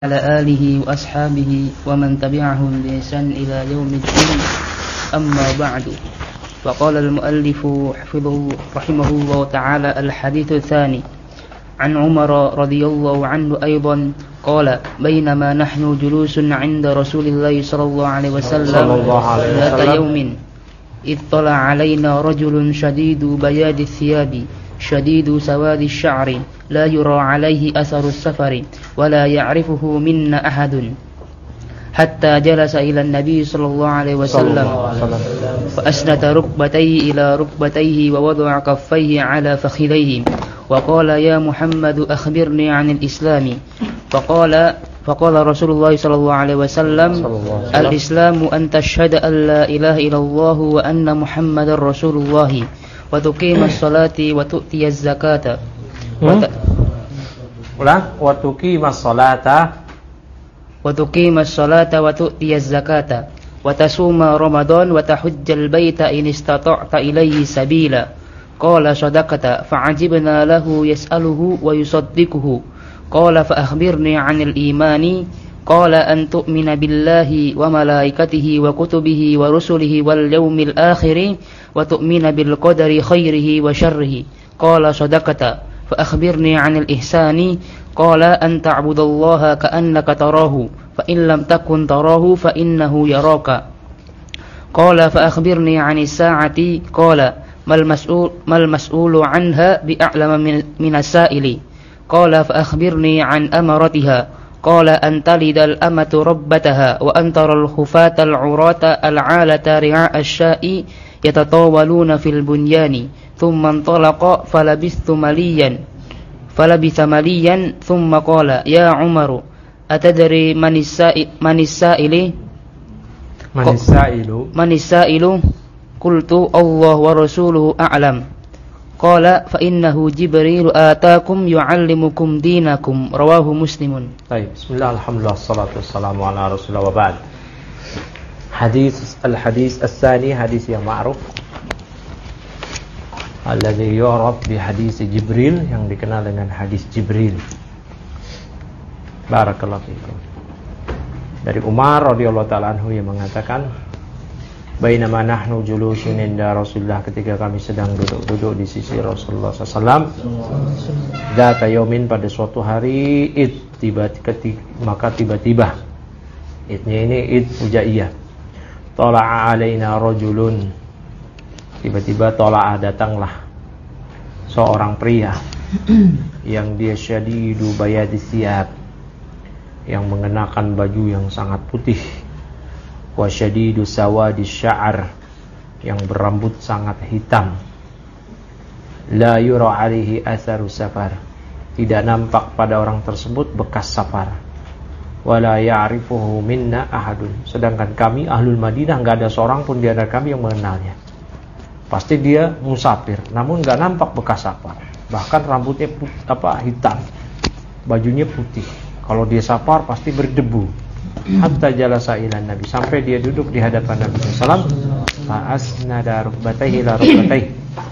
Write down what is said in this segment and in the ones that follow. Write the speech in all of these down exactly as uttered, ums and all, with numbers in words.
على آله وأصحابه ومن تبعهم بإحسان إلى يوم الدين. أما بعد، فقال المؤلف حفظه رحمه الله تعالى: الحديث الثاني عن عمر رضي الله عنه أيضا قال: بينما نحن جلوس عند رسول الله صلى الله عليه وسلم ذات يوم إذ طلع علينا رجل شديد بياض الثياب شديد سواد الشعر لا يرى عليه أثر السفر ولا يعرفه منا أحد حتى جلس إلى النبي صلى الله عليه وسلم فأسند ركبتيه إلى ركبتيه ووضع كفيه على فخذيه وقال: يا محمد أخبرني عن الإسلام. فقال فقال رسول الله صلى الله عليه وسلم: الإسلام أن تشهد أن لا إله إلا الله وأن محمد رسول الله وتقيم الصلاة وتؤتي الزكاة وت... ulang watuqimas salata watuqimas salata wa tu'tiyaz zakata wa tasuma ramadan wa tahujjal baita in istata'ta ilayhi sabila. Qala sadaqata fa'ajibna lahu yas'aluhu wa yusaddiquhu. Qala fa akhbirni 'anil imani. Qala an tu'mina billahi wa malaikatihi wa kutubihi wa rusulihi wal yawmil akhir wa tu'mina bil qadari khairihi wa syarrihi. Qala sadaqata فأخبرني عن الإحسان. قال أن تعبد الله كأنك تراه فإن لم تكن تراه فإنه يراك. قال فأخبرني عن الساعة. قال ما المسؤول, ما المسؤول عنها بأعلم من, من السائل. قال فأخبرني عن أمرتها. قال أن تلد الأمة ربتها وأن ترى الخفاة العراة العالة رعاء الشاء يتطاولون في البنيان. ثم انطلق فلبثت مليا فلبث مليا ثم قال: يا عمر أتدري من السائل من السائل من السائل من السائل قلت: الله ورسوله أعلم. قال: فإنه جبريل آتاكم يعلمكم دينكم. رواه مسلم. طيب، بسم الله الحمد لله والصلاة والسلام على رسول الله وبعد. حديث الحديث الثاني حديث yang ma'ruf alladzi yu'raf bi hadis Jibril, yang dikenal dengan hadis Jibril. Barakallahu fikum. Dari Umar radhiyallahu taala anhu yang mengatakan, bainama nahnu julusun inda Rasulullah, ketika kami sedang duduk-duduk di sisi Rasulullah sallallahu alaihi wasallam, dzata yaumin, pada suatu hari, id tiba ketika maka tiba-tiba, idnya ini id fujaiyah, tala'a alaina rajulun, tiba-tiba tola'ah, datanglah seorang pria yang dia syadidu bayadis siyab, yang mengenakan baju yang sangat putih, wa syadidu sawadis sya'ar, yang berambut sangat hitam, la yura alaihi atharu safar, tidak nampak pada orang tersebut bekas safar, wala ya'rifuhu minna ahadun, sedangkan kami ahlul Madinah enggak ada seorang pun di antara kami yang mengenalnya. Pasti dia musafir, namun nggak nampak bekas safar. Bahkan rambutnya put, apa hitam, bajunya putih. Kalau dia safar pasti berdebu. Hatta jalasa ila Nabi, sampai dia duduk di hadapan Nabi sallallahu alaihi wasallam. Fa asnada rukbatayhi ila rukbatayhi.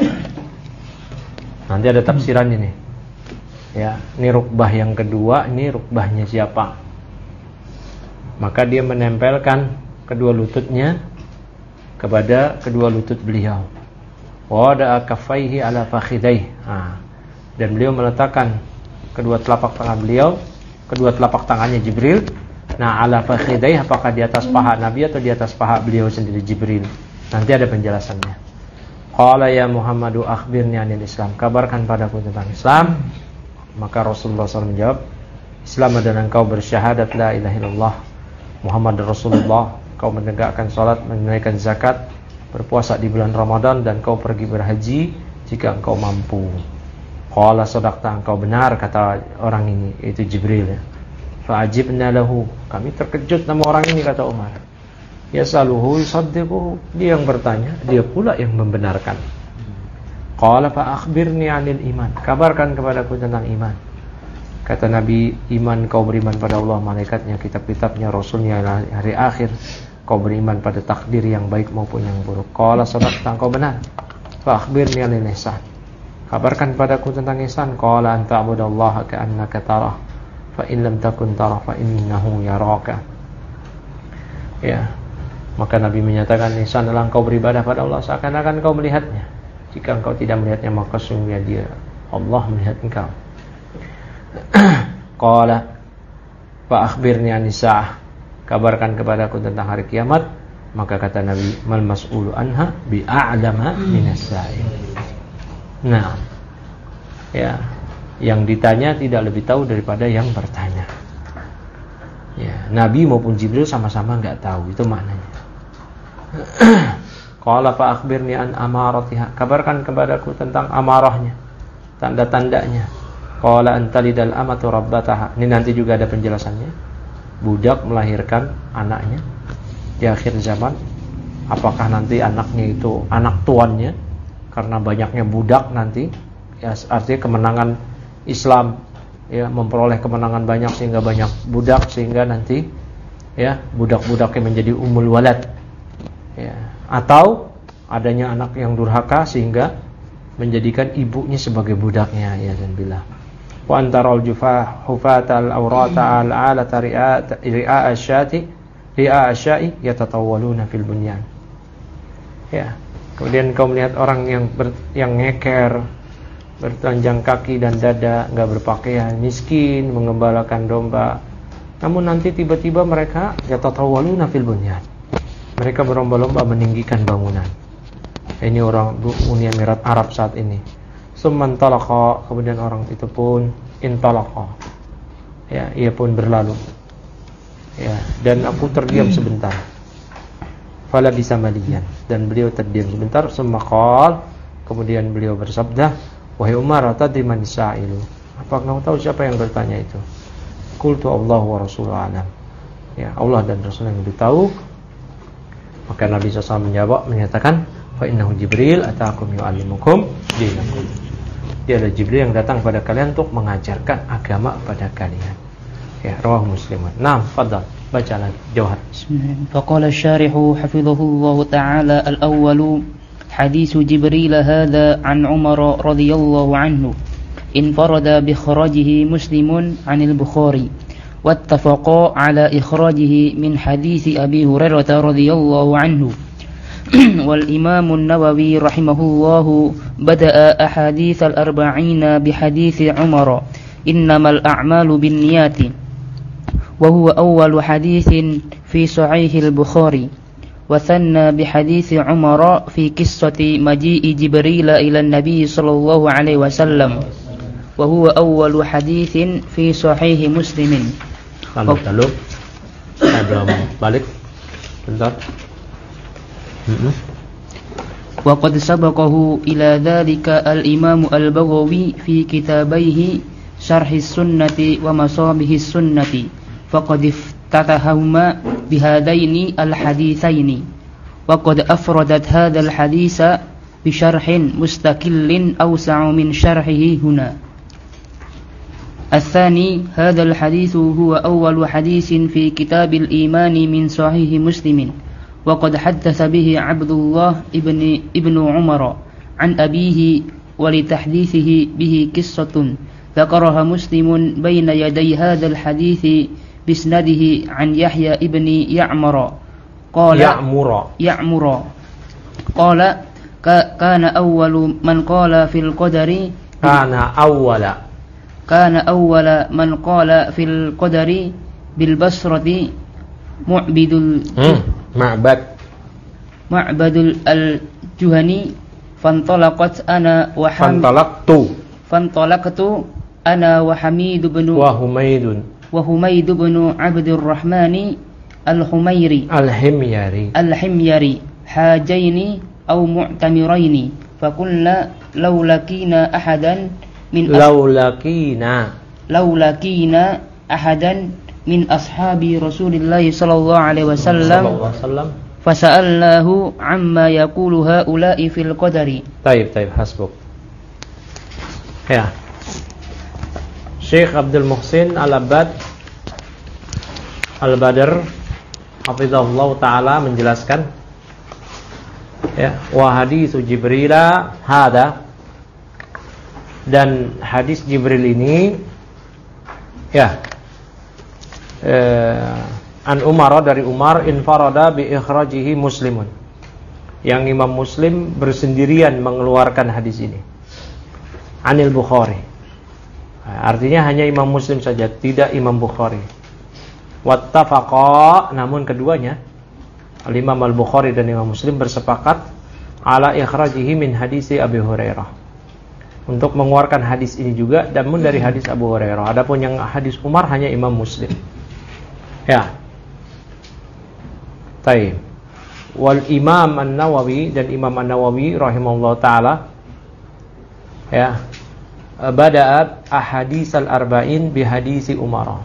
Nanti ada tafsiran ini. Ya, ini rukbah yang kedua, ini rukbahnya siapa? Maka dia menempelkan kedua lututnya kepada kedua lutut beliau. Wada'a kaffaihi ala fakhidaihi. Nah, dan beliau meletakkan kedua telapak tangan beliau, kedua telapak tangannya Jibril. Nah, ala fakhidaihi, apakah di atas paha Nabi atau di atas paha beliau sendiri Jibril? Nanti ada penjelasannya. Qala ya Muhammadu akhbirni anil Islam, kabarkan padaku tentang Islam. Maka Rasulullah shallallahu alaihi wasallam menjawab, Islam adalah engkau bersyahadat la ilaha illallah Muhammad Rasulullah, kau menegakkan salat, menunaikan zakat, berpuasa di bulan Ramadan, dan kau pergi berhaji jika engkau mampu. Qala sadaqta, engkau benar, kata orang ini, itu Jibril. Fa'ajibna lahu, kami terkejut nama orang ini, kata Umar. Yasaluhu yusaddiquhu, dia yang bertanya, dia pula yang membenarkan. Qala fa akhbirni 'anil iman, kabarkan kepadaku tentang iman. Kata Nabi, iman kau beriman pada Allah, malaikatnya, kitab-kitabnya, rasulnya, hari akhir. Kau beriman pada takdir yang baik maupun yang buruk. Qala sadaqta, engkau benar. Fa akhbirni 'anil ihsan, kabarkan padaku tentang ihsan. Qala an ta'budallaha ka'annaka tarah fa in lam takun tara fa innahu yaraka. Ya, maka Nabi menyatakan, nisanalah engkau beribadah pada Allah seakan-akan engkau melihatnya. Jika engkau tidak melihatnya, maka sungguhnya dia, Allah, melihat engkau. Qala fa akhbirni anis saah, kabarkan kepadaku tentang hari kiamat. Maka kata Nabi, mal mas'ulu anha bi'a'lama minas sa'il. Nah, ya, yang ditanya tidak lebih tahu daripada yang bertanya. Ya, Nabi maupun Jibril sama-sama enggak tahu, itu maknanya. Qala fa akhbirni an amaratiha, kabarkan kepadaku tentang amarahnya, tanda-tandanya. Qala antalidal amatu rabbataha. Ini nanti juga ada penjelasannya. Budak melahirkan anaknya di akhir zaman. Apakah nanti anaknya itu anak tuannya karena banyaknya budak nanti? Ya, artinya kemenangan Islam, ya, memperoleh kemenangan banyak sehingga banyak budak, sehingga nanti, ya, budak-budaknya menjadi ummul walad. Ya, atau adanya anak yang durhaka sehingga menjadikan ibunya sebagai budaknya, ya, dan billah. Wa antarul jufah hufatal awrata al-alata ri'a asyati ri'a asyai yatatawwaluna fil bunyan. Ya, kemudian kau melihat orang yang ber, yang ngeker, bertelanjang kaki dan dada, enggak berpakaian, miskin, mengembalakan domba. Namun nanti tiba-tiba mereka yatatawwaluna fil bunyan. Mereka berlomba-lomba meninggikan bangunan. Ini orang Uni Emirat Arab saat ini. Summan talaqa, kemudian orang itu pun intalaqa. Ya, ia pun berlalu. Ya, dan aku terdiam sebentar. Fala bisa maliyan, dan beliau terdiam sebentar. Summa qala, kemudian beliau bersabda, wahai Umar, tadri man sa'ilu? Apa kamu tahu siapa yang bertanya itu? Qultu Allah wa rasuluhu a'lam. Ya, Allah dan Rasul yang lebih tahu. Maka Nabi shallallahu alaihi wasallam menjawab, menyatakan, fa innahu Jibril ataakum yu'allimukum dinakum. Dia adalah Jibril yang datang pada kalian untuk mengajarkan agama pada kalian. Ya, rawahu Muslim. Naam, fadhal, baca lagi Jawhar. Faqala asy-syarih hafizahullahu ta'ala al-awwal hadits Jibril hadza an Umar radhiyallahu anhu infarada bi kharajihi Muslimun 'anil Bukhari wattafaqa 'ala ikhrajihi min hadits Abi Hurairah radhiyallahu anhu. والإمام النووي رحمه الله بدأ أحاديث الأربعين بحديث عمر إنما الأعمال بالنيات وهو أول حديث في صحيح البخاري وثنى بحديث عمر في قصة مجيء جبريل إلى النبي صلى الله عليه وسلم وهو أول حديث في صحيح مسلم. Lalu lalu ada balik bentar. وقد سبقه إلى ذلك الإمام البغوي في كتابيه شرح السنة ومصابيح السنة فقد افتتحهما بهذين الحديثين وقد أفردت هذا الحديث بشرح مستقل أوسع من شرحه هنا. الثاني هذا الحديث هو أول حديث في كتاب الإيمان من صحيح مسلم وقد حدث به عبد الله ابن ابن عمر عن أبيه ولتحديثه به قصة ذكرها مسلم بين يدي هذا الحديث بسنده عن يحيى ابن يعمر قال يعمر يعمر قال كان أول من قال في القدر كان أول كان أول من قال في القدر بالبصرة معبد معبد معبد الجهني فانطلقت أنا وحميد فانطلقت فانطلقت أنا وحميد بن وحميد وحميد بن عبد الرحمن الحميري الحميري الحميري حاجين أو معتمرين فقلنا لو لقينا أحدا من لو لقينا لو لقينا أحدا من أصحاب رسول الله صلى الله عليه وسلم فسألناه عما يقول هؤلاء في القدر. طيب طيب حسبك. Ya, Syekh Abdul Muhsin Al-Abbad Al-Badr hafizahullah taala menjelaskan, ya, wa haditsu Jibril hada, dan hadis Jibril ini, ya, eh, an Umar dari Umar infarada bi ikhrajihi Muslimun. Yang Imam Muslim bersendirian mengeluarkan hadis ini. Anil Bukhari. Artinya hanya Imam Muslim saja, tidak Imam Bukhari. Wattafaqa, namun keduanya Al-Imam Al-Bukhari dan Imam Muslim bersepakat ala ikhrajihi min hadisi Abi Hurairah, untuk mengeluarkan hadis ini juga namun dari hadis Abu Hurairah. Adapun yang hadis Umar hanya Imam Muslim. Ya. Taib. Wal Imam An-Nawawi dan Imam An-Nawawi rahimahullah taala ya, bada'a ahadits al-arba'in bi hadisi Umar.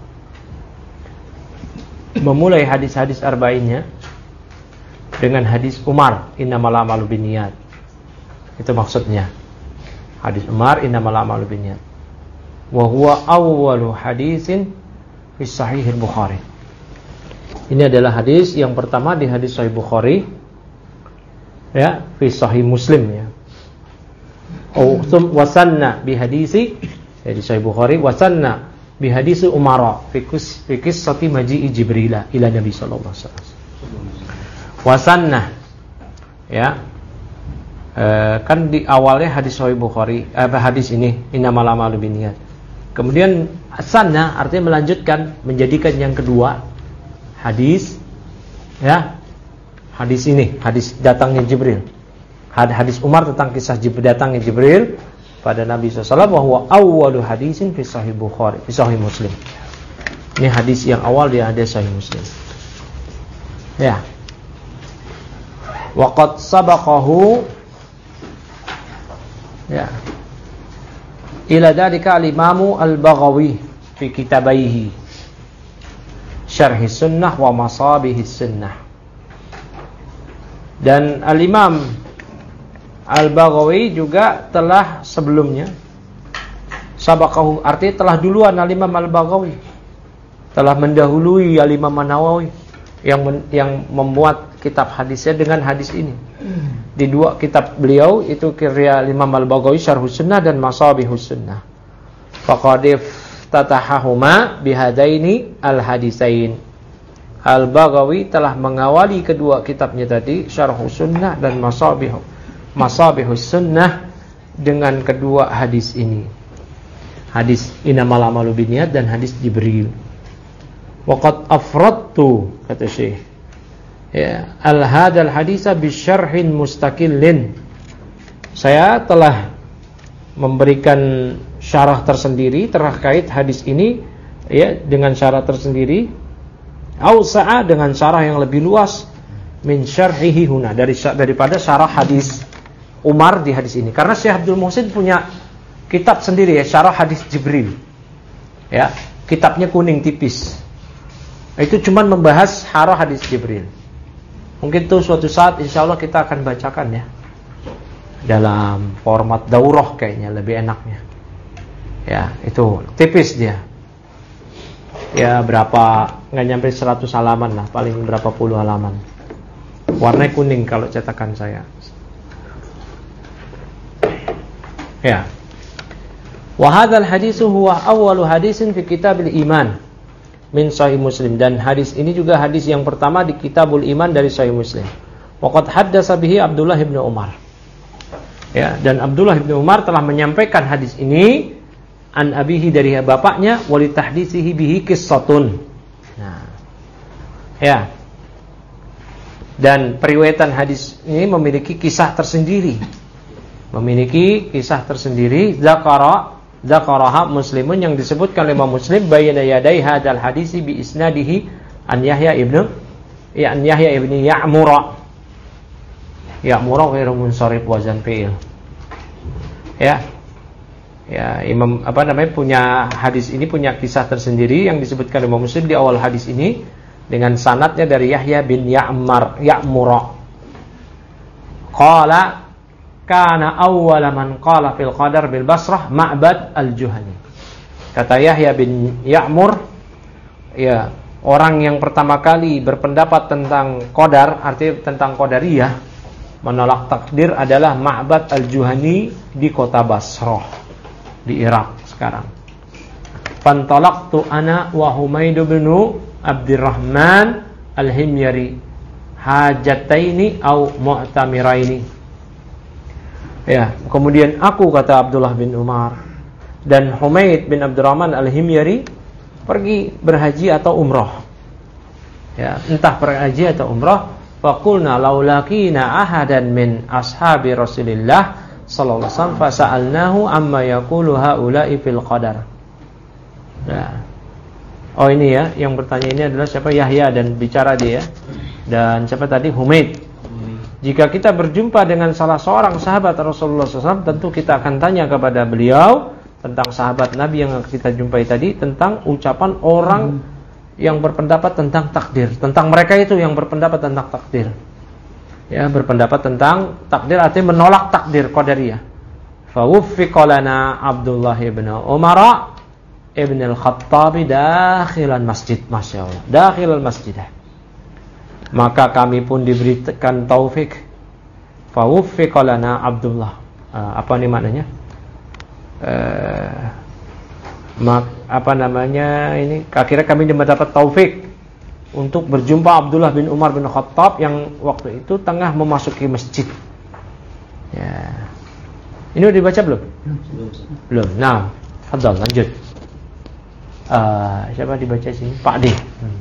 Memulai hadis-hadis arba'innya dengan hadis Umar, innamal a'malu binniyat. Itu maksudnya. Hadis Umar, innamal a'malu binniyat. Wa huwa awwalu hadisin fi sahih al-Bukhari. Ini adalah hadis yang pertama di hadis Sahih Bukhari, ya, fi Sahih Muslim, ya. Oh, wasanna bi hadisi, ya, di Sahih Bukhari, wasanna bi hadisi Umar fi kus fi qissati maji'i Jibril ila Nabi sallallahu alaihi wasallam. Wasanna, ya, e, kan di awalnya hadis Sahih Bukhari, eh, hadis ini innamal a'malu binniyat. Kemudian sanna artinya melanjutkan, menjadikan yang kedua hadis, ya, hadis ini, hadis datangnya Jibril. Hadis Umar tentang kisah Jibril, datangnya Jibril pada Nabi sallallahu alaihi wasallam, wa huwa awwalu hadisin fi Sahih Bukhari, fi Sahih Muslim. Ini hadis yang awal di hadis Sahih Muslim. Ya. Wa qad sabaqahu, ya, ila dzalika al-Imam Al-Baghawi fi kitabaihi Syarh Sunnah wa Masabih Sunnah. Dan Al-Imam Al-Baghawi juga telah sebelumnya, sabaqahu artinya telah duluan Al-Imam Al-Baghawi, telah mendahului Al-Imam An-Nawawi yang men, yang membuat kitab hadisnya dengan hadis ini. Di dua kitab beliau itu karya Imam Al-Baghawi, Syarh Sunnah dan Masabih Sunnah. Faqadif tatahahuma bihadaini al-hadisain. Al-Baghawi telah mengawali kedua kitabnya tadi, Syarh Sunnah dan Masabih Masabihus Sunnah, dengan kedua hadis ini. Hadis innamal a'malu binniyat dan hadis Jibril. Wa qad afradtu, kata Syekh, ya, al-hadal hadisa bisyarhin mustaqillin. Saya telah memberikan syarah tersendiri terkait hadis ini, ya, dengan syarah tersendiri, ausa'a, dengan syarah yang lebih luas, min syarhihi huna, dari daripada syarah hadis Umar di hadis ini. Karena Syekh Abdul Muhsin punya kitab sendiri, ya, syarah hadis Jibril. Ya, kitabnya kuning tipis. Itu cuma membahas syarah hadis Jibril. Mungkin tuh suatu saat insyaallah kita akan bacakan, ya, dalam format daurah kayaknya lebih enaknya. Ya, itu tipis dia. Ya, berapa, nggak nyampe seratus halaman lah, paling berapa puluh halaman. Warnanya kuning kalau cetakan saya. Ya. Wa hadzal hadisu huwa awwalu hadisin fi kitabil iman min Sahih Muslim, dan hadis ini juga hadis yang pertama di Kitabul Iman dari Sahih Muslim. Wa qad haddatsa bihi Abdullah bin Umar. Ya, dan Abdullah bin Umar telah menyampaikan hadis ini an abihi, dari bapaknya, wali tahdisihi bihi qissatun. Nah. Ya. Dan periwayatan hadis ini memiliki kisah tersendiri. Memiliki kisah tersendiri, zakara zakaraha Muslimun, yang disebutkan oleh Imam Muslim, bayna yaday hadzal hadisi bi isnadihi an Yahya ibnu ya an Yahya ibni Ya'mur. Ya'mur ghairu munsharif wazan fi'il. Ya. Ya, Imam apa namanya punya hadis ini punya kisah tersendiri yang disebutkan oleh Imam Muslim di awal hadis ini dengan sanadnya dari Yahya bin Ya'mar Ya'mur. Qala kana awwala man qala fil qadar bil Basrah Ma'bad al-Juhani. Kata Yahya bin Ya'mur, ya, orang yang pertama kali berpendapat tentang qadar, artinya tentang qadariyah, menolak takdir, adalah Ma'bad al-Juhani di kota Basrah di Irak sekarang. fantalaqtu ana wa Humaid bin Abdurrahman al-Himyari hajataini au mu'tamiraini. Ya, kemudian aku, kata Abdullah bin Umar, dan Humaid bin Abdurrahman al-Himyari pergi berhaji atau umrah. Ya, entah berhaji atau umrah. Faqulna laulakina ahadan min ashabi Rasulillah sallallahu alaihi wasallam fasa'alnahu amma yaqulu haula'i fil qadar. Ya. Oh ini ya, yang bertanya ini adalah siapa? Yahya, dan bicara dia. Dan siapa tadi? Humaid. Jika kita berjumpa dengan salah seorang sahabat Rasulullah sallallahu alaihi wasallam, tentu kita akan tanya kepada beliau tentang sahabat Nabi yang kita jumpai tadi, tentang ucapan orang yang berpendapat tentang takdir, tentang mereka itu yang berpendapat tentang takdir. Ya, berpendapat tentang takdir artinya menolak takdir qadariyah. Fa wuffiqa lana Abdullah bin Umar ibn al-Khattab dakhilan masjid, masyaallah, dakhilal masjid. Maka kami pun diberikan taufik. Fa wuffiqa lana Abdullah. Uh, apa nih maknanya? Uh, mak, apa namanya ini? Akhirnya kami mendapat taufik untuk berjumpa Abdullah bin Umar bin Khattab yang waktu itu tengah memasuki masjid. Ya. Ini udah dibaca belum? Belum. Belum. Nah, fadhal lanjut. Uh, siapa dibaca sini? Pak D. Hmm.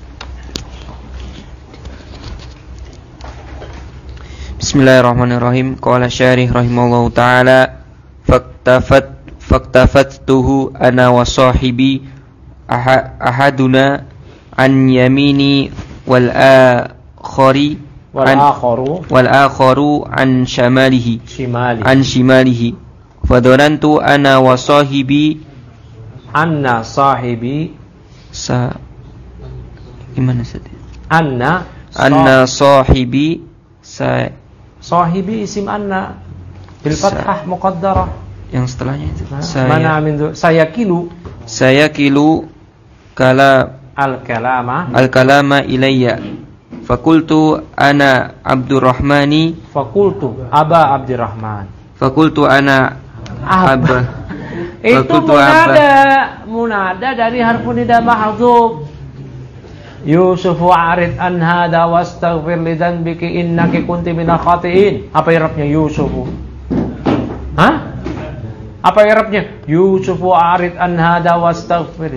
Bismillahirrahmanirrahim. Qala syarih rahimallahu taala faktafat faktafattuhu ana wa sahibi ahaduna an yamini wal akhari wal akharu wal akharu an shamalihi shimali an shimalihi fadanantu ana wa sahibi anna sahibi sa gimana tadi? Anna anna sahibi sa sahibi isim anna bil fathah muqaddarah. Yang setelahnya itu Nah, saya, mana amin tu? Saya kilu saya kilu kala al kalama al kalama ilayya fakultu ana Abdurrahmani fakultu aba Abdurrahman fakultu ana aba itu fakultu munada munada dari harfu nida mahdhuf. Yusufu arid an hada wastaghfir li dhanbiki innaki kunti minal khati'in. Apa i'rabnya Yusufu? Hah? Apa i'rabnya? Yusufu arid an hada wastaghfir.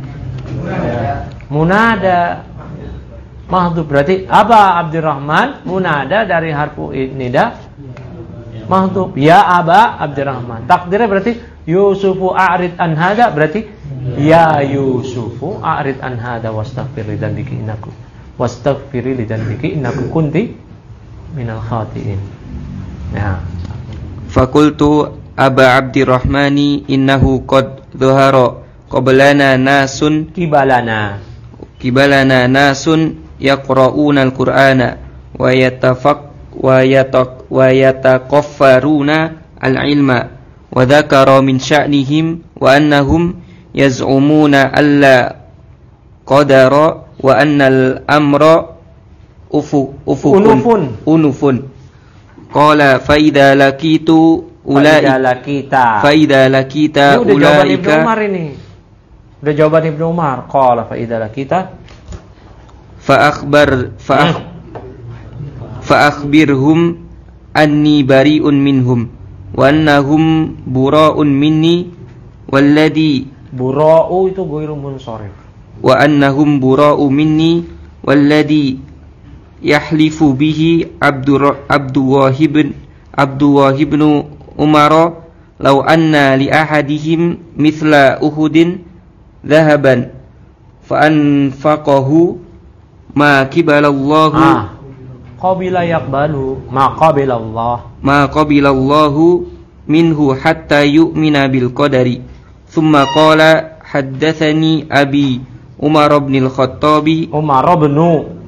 Munada mahdhuf, berarti Aba Abdurrahman munada dari harfu nida mahdhuf. Ya Aba Abdurrahman. Takdirnya berarti Yusufu arid an hada, berarti ya Yusufu a'rid an hada wastaghfir li dhanbiki innaku wastaghfiri li dhanbiki innaku kunti minal khati'in. Ya. Fakultu Aba Abdirrahmani innahu qad dhahara qablana nasun kibalana kibalana nasun yaqra'una al-Qur'ana wa yatafaq wa yatak wa yataqaffaruna al-ilma wa dzakara min sya'nihim wa annahum yaz'umuna alla qadara wa annal amra ufu ufukun unufun unufun qala fa idza laqitu ulaika lakita fa idza lakita ini udah jawaban Ibnu ulaika Umar, ini udah jawaban Ibnu Umar. Qala fa idza lakita fa akhbar fa akh, fa akhbirhum anni bari'un minhum wa annahum bura'un minni walladhi bura'u itu ghairu munsharif wa annahum bura'u minni walladhi yahlifu bihi Abdur Abdullah ibn Abdullah ibn Umar law anna li ahadihim mithla Uhudin dhahaban fa anfaqahu ma qibalallahu ah qabila yaqbalu ma qabilallah ma qabilallahu minhu hatta yu'mina bil qadari. Thumma qala haddatsani abi Umar bin al-Khattabi Umar bin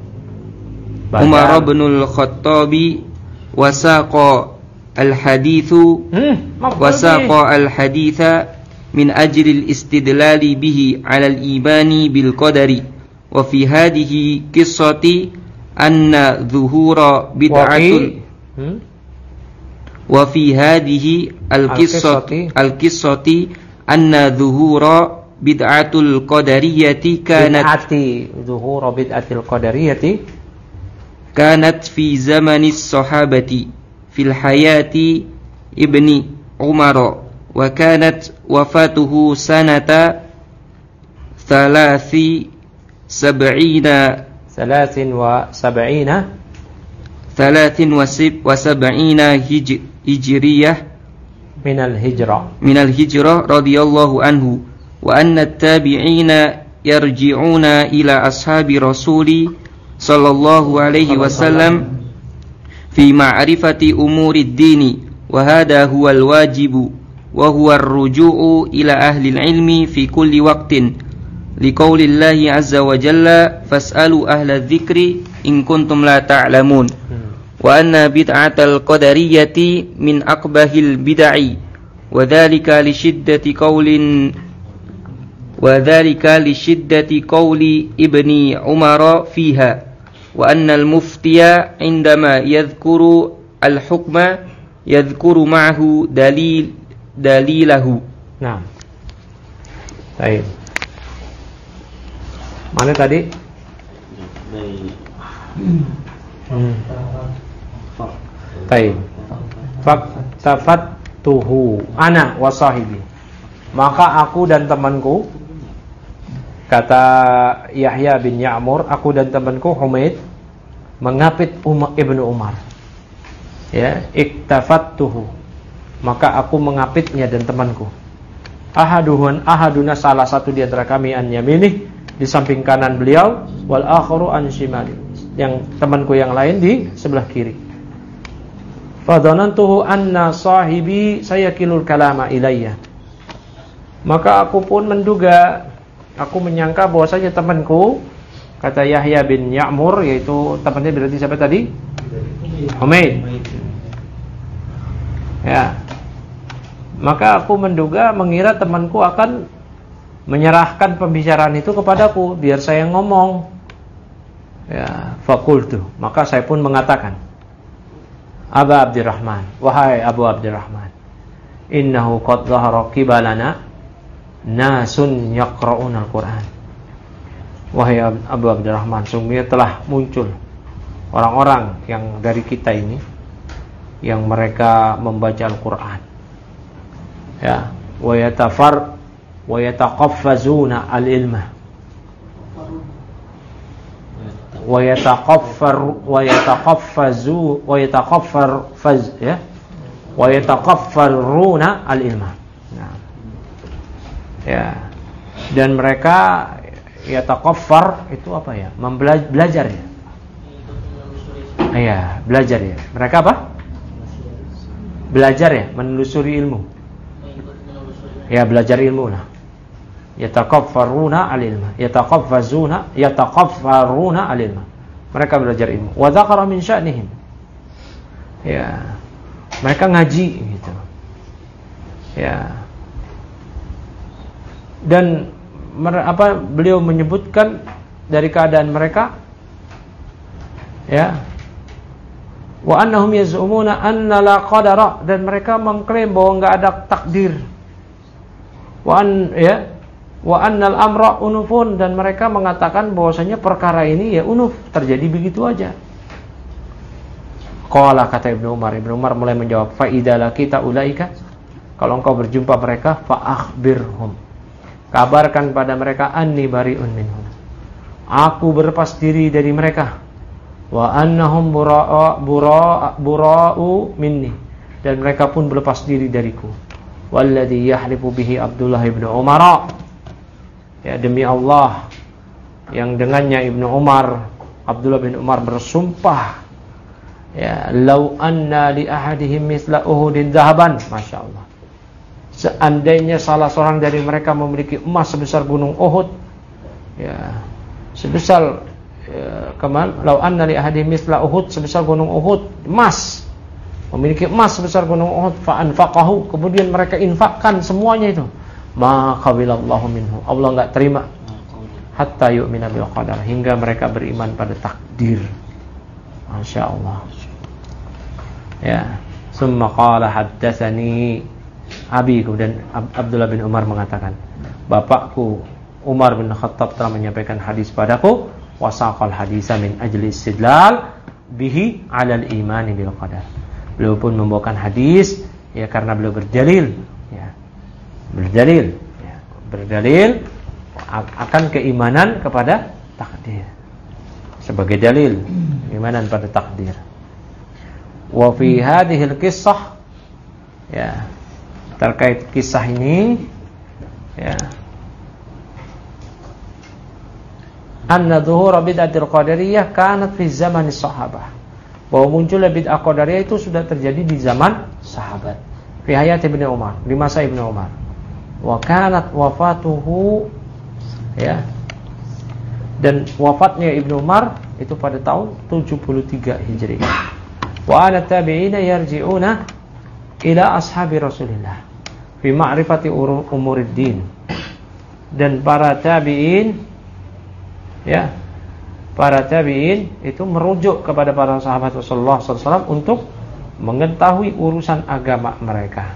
Umar bin al-Khattabi wasaqa al-hadithu hmm, wasaqa al-haditha min ajli al-istidlal bihi 'ala al-imani bil qadari wa fi hadhihi qissati anna dhuhura bid'atul hmm? wa fi hadhihi al-qissati al-qissati anna dhuhura bid'atul qadariyati kanat bid'ati zuhur bid'atil qadariyati kanat fi zamanis sahabati fil hayati ibni Umar wa kanat wafatuhu sanata thalathi sab'ina thalathin wa sab'ina thalathin wa sab'ina hij, hijriyah minal hijrah minal hijrah radhiyallahu anhu wa anna at-tabi'ina yarji'una ila ashabi rasuli sallallahu alaihi wasallam fi ma'rifati umurid dini wa hadha huwa al-wajibu wa huwa ar-ruju'u ila ahli al-ilmi fi kulli waqtin liqaulillahi azza wa jalla fas'alu ahla adh-dhikri in kuntum la ta'lamun wa anna bid'atal qadariyati min aqbahil bid'i wa dhalika li shiddati qawlin wa dhalika li shiddati qawli ibni Umar fiha wa anna al-muftiya indama yadhkuru al-hukma yadhkuru ma'ahu dalil dalilahu. Nah, baik. Mana tadi? Hmm. Baik. Faktafattuhu ana wa sahibi. Maka aku dan temanku, kata Yahya bin Ya'mur, aku dan temanku Humaid mengapit Umar, Ibnu Umar. Ya, iktafattuhu. Maka aku mengapitnya dan temanku. Ahaduhun ahaduna salah satu di antara kami an yaminih, di samping kanan beliau, wal akharu an shimali, yang temanku yang lain di sebelah kiri. Fadhanantuhu anna sahibi sayakilul kalama ilayya. Maka aku pun menduga, aku menyangka bahwasanya temanku, kata Yahya bin Ya'mur, yaitu temannya berarti siapa tadi? Humaid. Ya. Maka aku menduga, mengira temanku akan menyerahkan pembicaraan itu kepadaku biar saya ngomong. Ya, fakultu. Maka saya pun mengatakan, Aba Abdurrahman, wahai Abu Abdurrahman, innahu qad dhahara qibalana nasun yaqra'una al-Qur'an. Wahai Abu Abdurrahman, sungguhnya telah muncul orang-orang yang dari kita ini yang mereka membaca Al-Qur'an. Ya, wa yatafar wa yataqaffazuna al-ilma. Wa yataqaffar wa yataqaffazu wa yataqaffar faz ya wa yataqaffaruna al-ilma. Nah. Ya. Dan mereka yataqaffar itu apa ya? Membela- belajar ya. Iya, belajar ya. Mereka apa? Belajar ya, menelusuri ilmu. Ya, belajar ilmu lah. Yataqaffaruna al-ilma, yataqaffazuna, yataqaffaruna al-ilma. Mereka belajar ilmu. Wa dzakara min sya'nihim. Ya. Mereka ngaji gitu. Ya. Dan apa beliau menyebutkan dari keadaan mereka, ya. Wa annahum yaz'umuna anna la qadara, dan mereka mengklaim bahwa enggak ada takdir. Wa an ya wa annal amra unufun, dan mereka mengatakan bahwasanya perkara ini ya unuf, terjadi begitu aja. Qala, kata Ibnu Umar, Ibnu Umar mulai menjawab, fa idza laqita ulaika, kalau engkau berjumpa mereka, fa akhbirhum, kabarkan pada mereka, anni bari'un minhum, aku berlepas diri dari mereka, wa annahum bura'a bura'a bura'u minni, dan mereka pun berlepas diri dariku. Walladhi yahlifu bihi Abdullah ibn Umar, ya demi Allah yang dengannya Ibnu Umar, Abdullah bin Umar bersumpah, ya lau anna li ahadihim misla uhudin dhahaban, masya Allah, seandainya salah seorang dari mereka memiliki emas sebesar gunung Uhud, ya sebesar ya, keman lau anna li ahadihim misla Uhud, sebesar gunung Uhud emas, memiliki emas sebesar gunung Uhud, fa anfaqahu, kemudian mereka infakkan semuanya itu, ma qabilallahu minhu, Allah enggak terima, hatta yu'mina bil qadar, hingga mereka beriman pada takdir. Masya Allah. Ya, summa qala haddatsani, Abi, kemudian Abdullah bin Umar mengatakan, bapakku Umar bin Khattab telah menyampaikan hadis padaku, wasaqal hadisa min ajli istidlal bihi 'alal imani bil qadar. Beliau pun membawakan hadis ya karena beliau berdalil ya. Berdalil ya, berdalil akan keimanan kepada takdir. Sebagai dalil keimanan pada takdir. Wa fi hadhil qissah ya, terkait kisah ini ya, anna dhuhura bid'atil qadariyah kanat fi zaman sahabah, bahwa munculnya bid'ah qadariyah itu sudah terjadi di zaman sahabat, fi hayat Ibnu Umar, di masa Ibnu Umar. Wa kanat wafatuhu ya, dan wafatnya Ibnu Umar itu pada tahun tujuh puluh tiga Hijriah. Wa ana tabi'ina yarji'una ila ashabi Rasulillah fi ma'rifati umuriddin. Dan para tabi'in ya, para tabi'in itu merujuk kepada para sahabat Rasulullah sallallahu alaihi wasallam untuk mengetahui urusan agama mereka.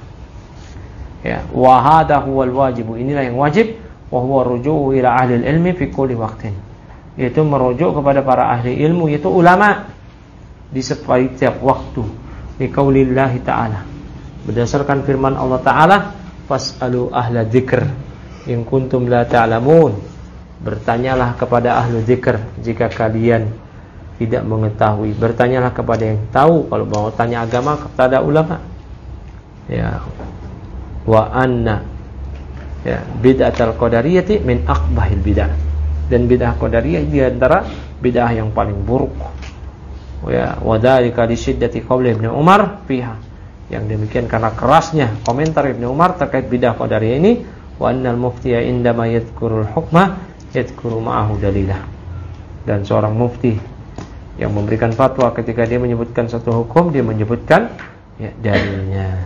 Ya, wa hadha huwal wajib, inilah yang wajib, wa huwa ruju'u ila ahli ilmi fi kulli waqtin, yaitu merujuk kepada para ahli ilmu, yaitu ulama di setiap waktu. Di qaulillahi ta'ala, berdasarkan firman Allah Ta'ala, fas'alu ahla dzikr in kuntum la ta'lamun, bertanyalah kepada ahlu dzikr jika kalian tidak mengetahui. Bertanyalah kepada yang tahu kalau mau tanya agama kepada ulama. Ya, wa anna ya bid'atul qadariyati min aqbahil bid'ah, dan bid'ah qadariyah di antara bid'ah yang paling buruk. Ya, wa dzalika li syiddati qauli Ibnu Umar fiha, yang demikian karena kerasnya komentar Ibnu Umar terkait bid'ah qadariyah ini. Wa annal muftiya indama yadhkurul hukma yadhkuru ma'ahu dalilah, dan seorang mufti yang memberikan fatwa ketika dia menyebutkan satu hukum, dia menyebutkan ya dalilnya.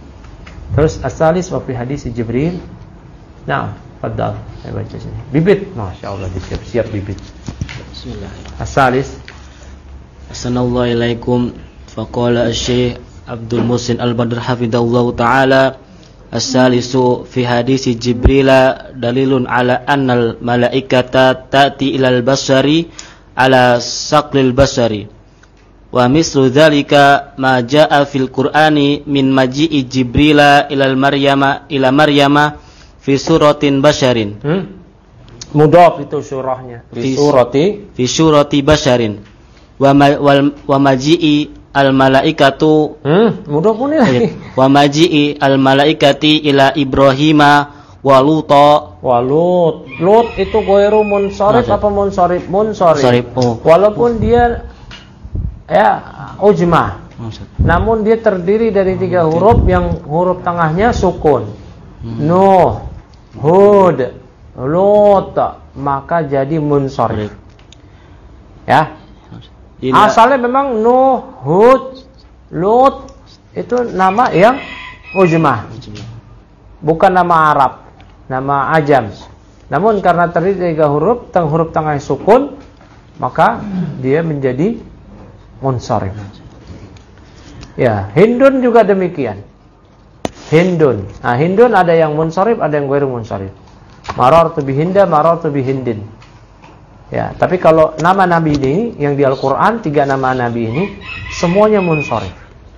Terus as-salis wa fi hadis Jibril. Nah, fadhal, saya baca sini. Bibit, masyaallah, disiap-siap bibit. Bismillah. As-salis. Assalamualaikum alaikum. Faqala asy-Syaikh Abdul Muhsin Al-Badr hafidhahullah taala, as-salisu fi hadis Jibril dalilun ala annal malaikata ta'ti ilal basari ala saqlil basari, wa mislu dzalika ma jaa fil Qur'ani min maji'i Jibril ilal Maryama ila Maryama fi suratin basyarin. Hmm? Mudhaf itu surahnya. Fi surati fi surati basyarin. Wa ma, wal, wa maji'i al malaikatu hmm mudhaf pun lagi. Wa maji'i al malaikati ila Ibrahima wa Luta. Wa Lut. Lut itu ghairu munsharif apa munsharif? Munsharif. Oh. Walaupun dia ya ujmah, namun dia terdiri dari tiga huruf yang huruf tengahnya sukun. hmm. Nuh, Hud, Lut, maka jadi munsharif. Ya, asalnya memang Nuh, Hud, Lut itu nama yang ujmah, bukan nama Arab, nama ajam. Namun karena terdiri dari tiga huruf, teng huruf tengah sukun, maka dia menjadi munsharif. Ya, Hindun juga demikian. Hindun. Nah, Hindun ada yang munsharif, ada yang ghairu munsharif. Marartu bihinda, marartu bihindin. Ya, tapi kalau nama nabi ini yang di Al-Qur'an, tiga nama nabi ini semuanya munsharif.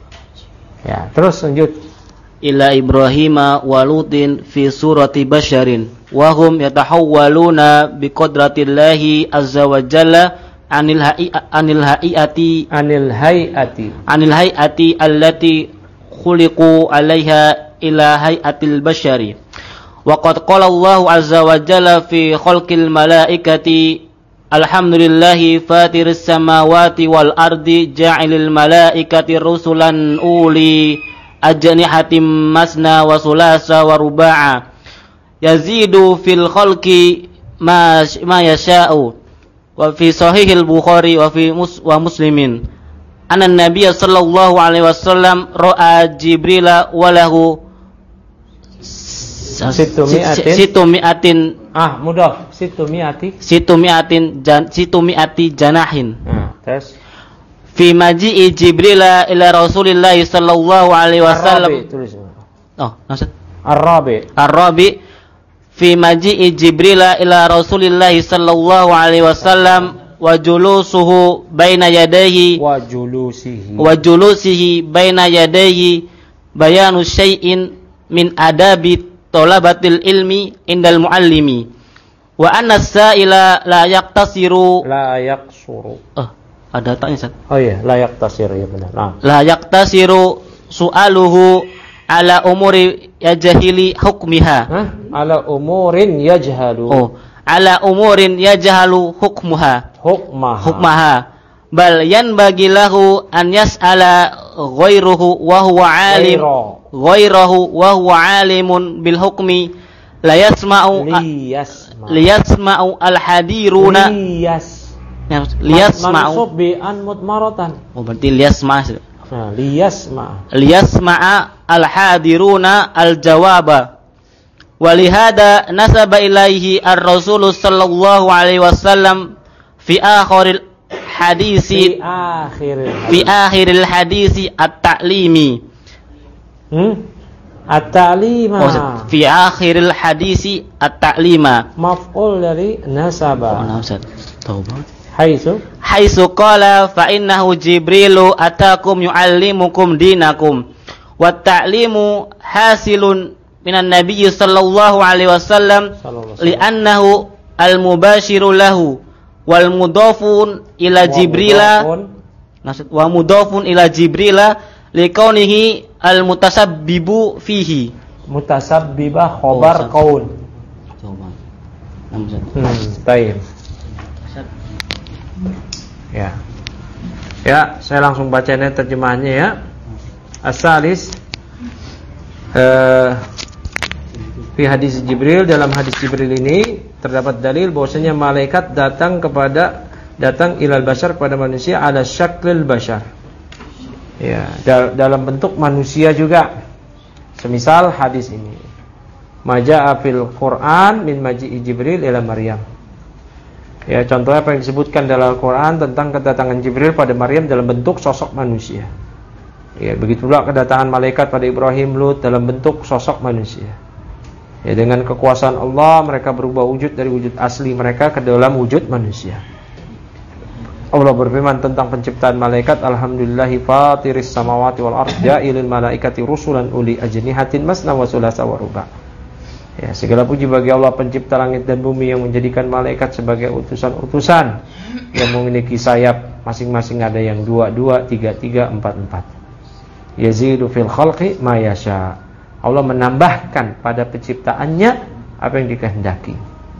Ya, terus lanjut. Ila Ibrahima wa Lutin fi surati basyarin wa hum yatahawwaluna bi qadratillahi azza wa jalla anil ha'i anil ha'iati anil hayati anil hayati allati khuliqu 'alaiha ila hayatil basyari. Wa qad qala Allahu azza wa jalla fi khalqil malaikati alhamdulillahi fatiris samawati wal ardi ja'ilil malaikati rusulan uli ajnihatim masna wa sulasa wa ruba'a yazidu fil khalqi ma ma yasha'u. Wa fi sahihil Bukhari wa fi mus, wa Muslimin anna Nabiy sallallahu alaihi wasallam ra'a Jibril wa lahu situmiatin situmiatin ah mudah situmiati situmiatin jan situmiati janahin. Nah, tes fi maji'i Jibril ila Rasulillah sallallahu alaihi wasallam. Oh, maksud Ar-rabi. Ar-rabi fi maji'i Jibril ila Rasulillah sallallahu alaihi wasallam wa julusuhu baina yadayhi wa julusihi wa julusihi baina yadayhi bayanu syai'in min adabi talabatil ilmi indal muallimi wa anna as-sa'ila la yaqtasiru la yaqsuru. Oh, ada taknya Ustaz. Oh iya, la yaqtasiru, ya benar. Nah. La yaqtasiru su'aluhu ala umuri yajhili hukmiha. Hah? Ala umurin yajhalu. Oh, ala umurin yajhalu hukmuha. Hukmaha. Hukmaha. Bal yanbaghi lahu an yas'ala ghairuhu wa huwa alim. Ghairahu wa huwa alimun bil hukmi la yasma'u liyasma. Liyasma'u al-hadiruna. Liyas. Liyasma'u. Mansub bi an mudmaratan. Oh, berarti liyasma'. Nah, liyasma. Liyasma'a al-hadiruna al-jawaba. Walihada nasaba ilaihi ar-rasul sallallahu alaihi wasallam fi akhiril hadisi fi akhiril fi akhiril hadisi at-ta'limi. Hmm? At-ta'lima. Oh, fi akhiril hadisi at-ta'lima. Maf'ul dari nasaba. Oh, nah, Ustaz. Tahu banget. Haitsu Haitsu qala fa innahu Jibrilu atakum yu'allimukum dinakum. Wa ta'limu hasilun minan nabiy sallallahu alaihi wasallam li'annahu al-mubashiru lahu wal mudhafun ila Jibrila maksud wa mudhafun ila Jibrila liqaunihi al-mutasabbibu fihi. Mutasabbibah khobar qaul. Coba. Namanya. Hmm, baik. Ya. Ya, saya langsung bacain terjemahannya ya. As-salis eh fi hadis Jibril, dalam hadis Jibril ini terdapat dalil bahwasanya malaikat datang kepada datang ilal bashar kepada manusia ala syaklil bashar. Ya, dal- dalam bentuk manusia juga. Semisal hadis ini. Maja'a fil Qur'an min maji'i Jibril ila Maryam. Ya, contohnya apa yang disebutkan dalam Al-Qur'an tentang kedatangan Jibril pada Maryam dalam bentuk sosok manusia. Ya, begitulah kedatangan malaikat pada Ibrahim, Lut dalam bentuk sosok manusia. Ya, dengan kekuasaan Allah mereka berubah wujud dari wujud asli mereka ke dalam wujud manusia. Allah berfirman tentang penciptaan malaikat, alhamdulillahi fatiris samawati wal ardh ja'ilil malaikati rusulan uli ajnihatin masna wa sulasa wa ruba. Ya, segala puji bagi Allah pencipta langit dan bumi yang menjadikan malaikat sebagai utusan-utusan yang memiliki sayap masing-masing, ada yang dua dua, tiga tiga, empat empat. Yazidu fil khalqi ma yasha. Allah menambahkan pada penciptaannya apa yang dikehendaki.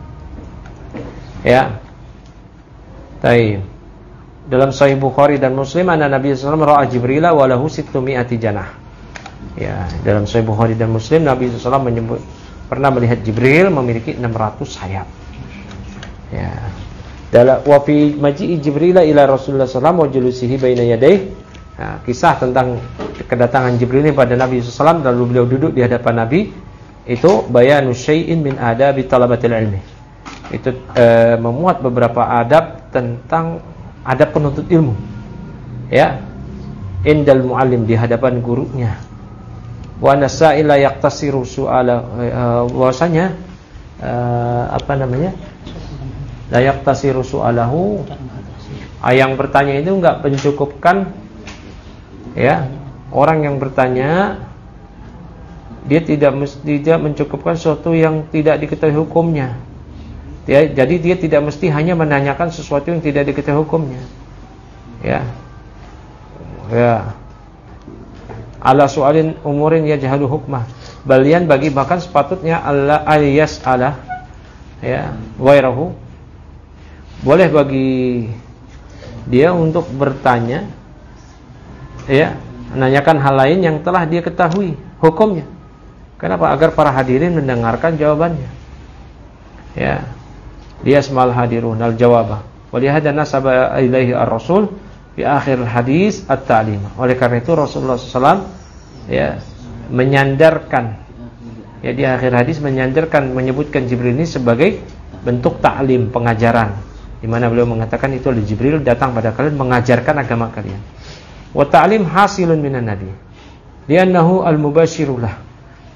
Ya. Baik. Dalam Sahih Bukhari dan Muslim, anna Nabi sallallahu alaihi wasallam ra'a Jibril wa lahu sittumi'ati janah. Ya, dalam Sahih Bukhari dan Muslim Nabi sallallahu alaihi wasallam menyebut pernah melihat Jibril memiliki enam ratus sayap. Ya. Dalam wa fi maji'i Jibril ila Rasulullah sallallahu alaihi wasallam wa julusihi baina yadayhi. Nah, kisah tentang kedatangan Jibril ini pada Nabi sallallahu alaihi wasallam lalu beliau duduk di hadapan Nabi, itu bayanu syai'in min adabi talabatil ilmi. Itu e, memuat beberapa adab tentang adab penuntut ilmu. Ya. Indal muallim, di hadapan gurunya. Wa nasaila yaqtasiru su'ala, bahwasanya uh, apa namanya? La yaqtasiru su'alahu. Yang bertanya itu enggak mencukupkan, ya. Orang yang bertanya dia tidak mesti tidak mencukupkan sesuatu yang tidak diketahui hukumnya. Ya, jadi dia tidak mesti hanya menanyakan sesuatu yang tidak diketahui hukumnya. Ya. Ya. Ala su'alin umurin yajhalu hukmah. Balian bagi bahkan sepatutnya Allah aliyas ala, ya, wairahu. Boleh bagi dia untuk bertanya, ya, menanyakan hal lain yang telah dia ketahui hukumnya. Kenapa? Agar para hadirin mendengarkan jawabannya. Ya. Dia semal hadirun al-jawabah. Walihada nasaba ilaihi ar-rasul di akhir hadis at-ta'lim. Oleh karena itu Rasulullah sallallahu alaihi wasallam ya menyandarkan, ya di akhir hadis menyandarkan, menyebutkan Jibril ini sebagai bentuk ta'lim, pengajaran, di mana beliau mengatakan itu adalah Jibril datang pada kalian mengajarkan agama kalian. Wa ta'lim hasilun minan nabi li'annahu al-mubashirullah.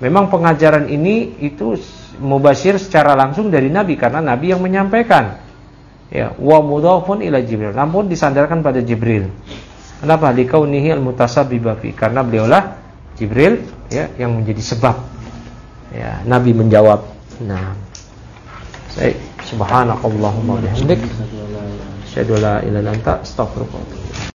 memang pengajaran ini itu mubasyir secara langsung dari Nabi karena Nabi yang menyampaikan. Ya, wa mudhafun ila Jibril. Namun disandarkan pada Jibril. Kenapa? Likaunihi al-mutasabbiba fi. Karena beliaulah Jibril ya yang menjadi sebab. Ya, Nabi menjawab. Nah. Baik, subhanakallahumma wa bihamdik, asyhadu an la ilaha illa anta, astaghfiruka wa atubu ilaik.